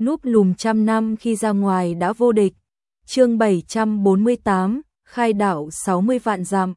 núp lùm trăm năm khi ra ngoài đã vô địch. Chương 748, khai đạo 60 vạn dặm.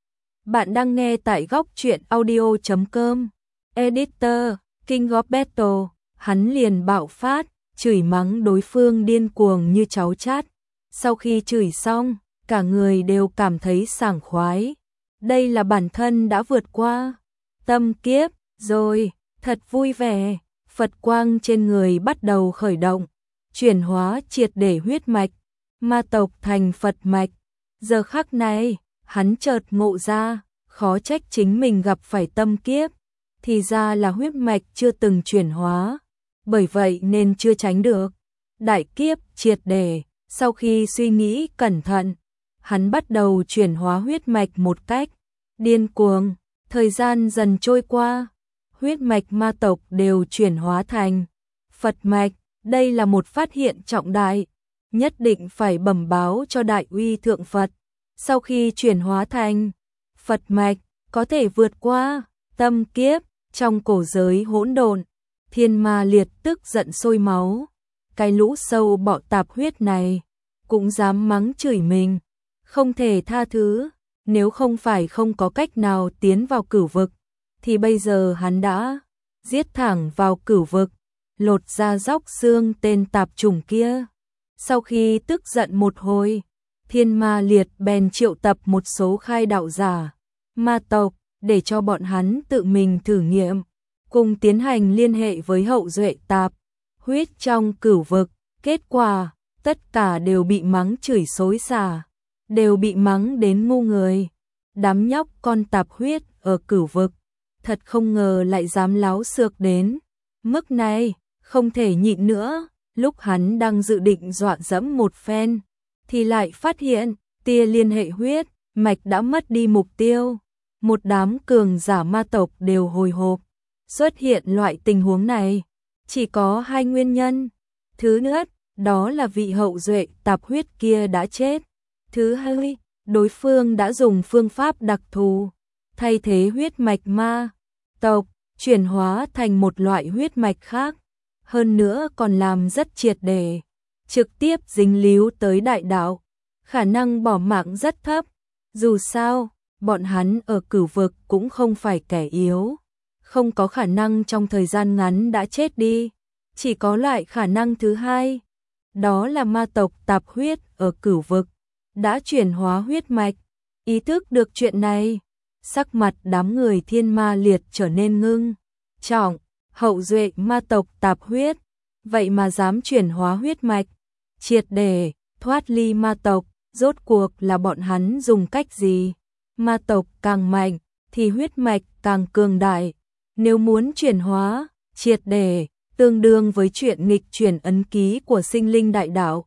Bạn đang nghe tại góc truyện audio.com. Editor, King of Battle, hắn liền bạo phát, chửi mắng đối phương điên cuồng như cháu chát. Sau khi chửi xong, cả người đều cảm thấy sảng khoái. Đây là bản thân đã vượt qua tâm kiếp rồi, thật vui vẻ. Phật quang trên người bắt đầu khởi động, chuyển hóa triệt để huyết mạch, ma tộc thành Phật mạch. Giờ khắc này, hắn chợt ngộ ra, khó trách chính mình gặp phải tâm kiếp, thì ra là huyết mạch chưa từng chuyển hóa, bởi vậy nên chưa tránh được đại kiếp triệt để. Sau khi suy nghĩ cẩn thận, hắn bắt đầu chuyển hóa huyết mạch một cách điên cuồng. Thời gian dần trôi qua, huyết mạch ma tộc đều chuyển hóa thành Phật mạch. Đây là một phát hiện trọng đại, nhất định phải bẩm báo cho Đại Uy Thượng Phật. Sau khi chuyển hóa thành Phật mạch, có thể vượt qua tâm kiếp. Trong cổ giới hỗn độn, Thiên Ma Liệt tức giận sôi máu. Cái lũ sâu bọ tạp huyết này cũng dám mắng chửi mình, không thể tha thứ. Nếu không phải không có cách nào tiến vào cửu vực, thì bây giờ hắn đã giết thẳng vào cửu vực, lột ra róc xương tên tạp chủng kia. Sau khi tức giận một hồi, Thiên Ma Liệt bèn triệu tập một số khai đạo giả, ma tộc, để cho bọn hắn tự mình thử nghiệm, cùng tiến hành liên hệ với hậu duệ tạp huyết trong cửu vực. Kết quả, tất cả đều bị mắng chửi xối xả, đều bị mắng đến ngu người. Đám nhóc con tạp huyết ở cửu vực, thật không ngờ lại dám láo xược đến mức này, không thể nhịn nữa. Lúc hắn đang dự định dọa dẫm một phen, thì lại phát hiện tia liên hệ huyết mạch đã mất đi mục tiêu. Một đám cường giả ma tộc đều hồi hộp. Xuất hiện loại tình huống này chỉ có hai nguyên nhân. Thứ nhất, đó là vị hậu duệ tạp huyết kia đã chết. Thứ hai, đối phương đã dùng phương pháp đặc thù thay thế huyết mạch ma tộc, chuyển hóa thành một loại huyết mạch khác. Hơn nữa còn làm rất triệt để, trực tiếp dính líu tới đại đạo, khả năng bỏ mạng rất thấp. Dù sao, bọn hắn ở cửu vực cũng không phải kẻ yếu, không có khả năng trong thời gian ngắn đã chết đi. Chỉ có loại khả năng thứ hai, đó là ma tộc tạp huyết ở cửu vực đã chuyển hóa huyết mạch. Ý thức được chuyện này, sắc mặt đám người Thiên Ma Liệt trở nên ngưng trọng. Hậu duệ ma tộc tạp huyết, vậy mà dám chuyển hóa huyết mạch, triệt để thoát ly ma tộc. Rốt cuộc là bọn hắn dùng cách gì? Ma tộc càng mạnh thì huyết mạch càng cường đại. Nếu muốn chuyển hóa triệt để, tương đương với chuyện nghịch chuyển ấn ký của sinh linh đại đạo.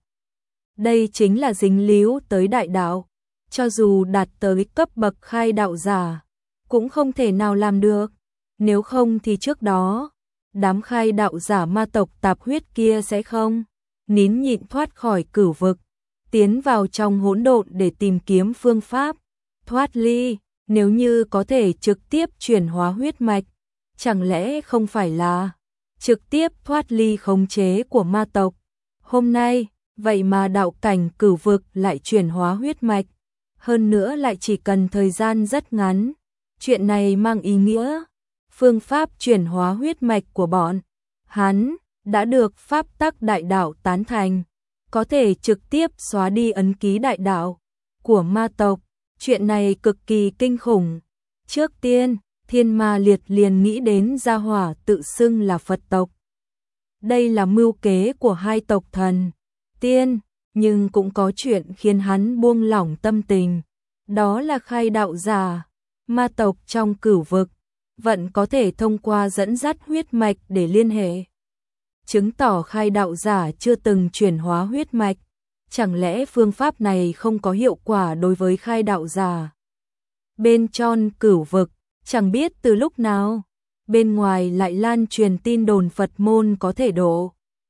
Đây chính là dính líu tới đại đạo, cho dù đạt tới cấp bậc khai đạo giả cũng không thể nào làm được. Nếu không thì trước đó, đám khai đạo giả ma tộc tạp huyết kia sẽ không nín nhịn thoát khỏi cửu vực, tiến vào trong hỗn độn để tìm kiếm phương pháp thoát ly. Nếu như có thể trực tiếp chuyển hóa huyết mạch, chẳng lẽ không phải là trực tiếp thoát ly khống chế của ma tộc? Hôm nay, vậy mà đạo cảnh cửu vực lại chuyển hóa huyết mạch, hơn nữa lại chỉ cần thời gian rất ngắn. Chuyện này mang ý nghĩa phương pháp chuyển hóa huyết mạch của bọn hắn đã được pháp tắc đại đạo tán thành, có thể trực tiếp xóa đi ấn ký đại đạo của ma tộc. Chuyện này cực kỳ kinh khủng. Trước tiên, Thiên Ma Liệt liền nghĩ đến gia hỏa tự xưng là Phật tộc. Đây là mưu kế của hai tộc thần tiên, nhưng cũng có chuyện khiến hắn buông lỏng tâm tình. Đó là khai đạo giả ma tộc trong cửu vực vẫn có thể thông qua dẫn dắt huyết mạch để liên hệ, chứng tỏ khai đạo giả chưa từng chuyển hóa huyết mạch. Chẳng lẽ phương pháp này không có hiệu quả đối với khai đạo giả? Bên trong cửu vực, chẳng biết từ lúc nào, bên ngoài lại lan truyền tin đồn Phật môn có thể độ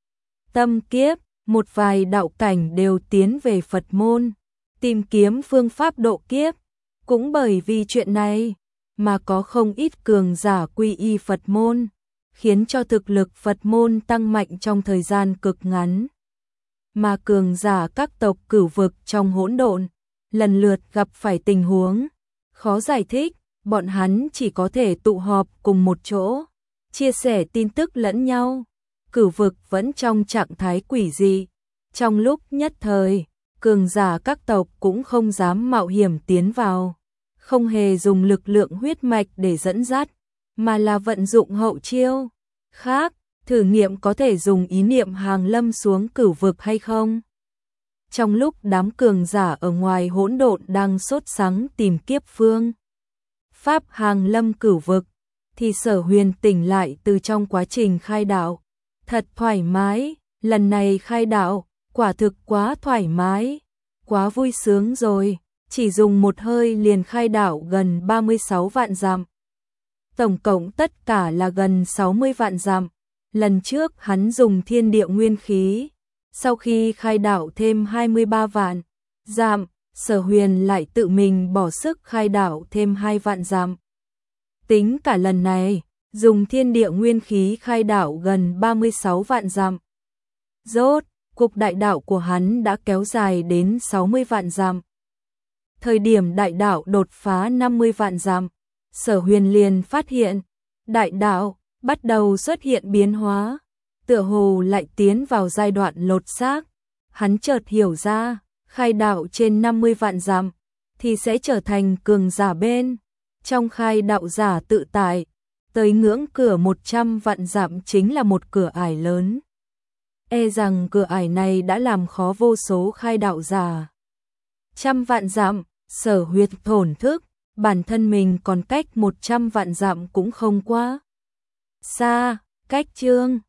tâm kiếp. Một vài đạo cảnh đều tiến về Phật môn, tìm kiếm phương pháp độ kiếp. Cũng bởi vì chuyện này, mà có không ít cường giả quy y Phật môn. khiến cho thực lực Phật môn tăng mạnh trong thời gian cực ngắn. Mà cường giả các tộc cửu vực trong hỗn độn, lần lượt gặp phải tình huống khó giải thích, bọn hắn chỉ có thể tụ họp cùng một chỗ, chia sẻ tin tức lẫn nhau. Cửu vực vẫn trong trạng thái quỷ dị. Trong lúc nhất thời, cường giả các tộc cũng không dám mạo hiểm tiến vào, không hề dùng lực lượng huyết mạch để dẫn dắt, mà là vận dụng hậu chiêu khác, thử nghiệm có thể dùng ý niệm hàng lâm xuống cửu vực hay không. Trong lúc đám cường giả ở ngoài hỗn độn đang sốt sắng tìm kiếp phương pháp hàng lâm cửu vực, thì Sở Huyền tỉnh lại từ trong quá trình khai đạo. Thật thoải mái, lần này khai đạo, quả thực quá thoải mái, quá vui sướng rồi, chỉ dùng một hơi liền khai đạo gần 36 vạn dặm. Tổng cộng tất cả là gần 60 vạn dặm. Lần trước hắn dùng thiên địa nguyên khí, sau khi khai đạo thêm 23 vạn dặm, Sở Huyền lại tự mình bỏ sức khai đạo thêm 2 vạn dặm. Tính cả lần này, dùng thiên địa nguyên khí khai đạo gần 36 vạn dặm. Rốt cuộc đại đạo của hắn đã kéo dài đến 60 vạn dặm. Thời điểm đại đạo đột phá 50 vạn dặm, Sở Huyền liền phát hiện, đại đạo bắt đầu xuất hiện biến hóa, tựa hồ lại tiến vào giai đoạn lột xác. Hắn chợt hiểu ra, khai đạo trên 50 vạn dặm thì sẽ trở thành cường giả bên trong khai đạo giả tự tại, tới ngưỡng cửa 100 vạn dặm chính là một cửa ải lớn. E rằng cửa ải này đã làm khó vô số khai đạo giả. 100 vạn dặm, Sở Huyền thổn thức, bản thân mình còn cách 100 vạn dặm cũng không quá xa, cách chương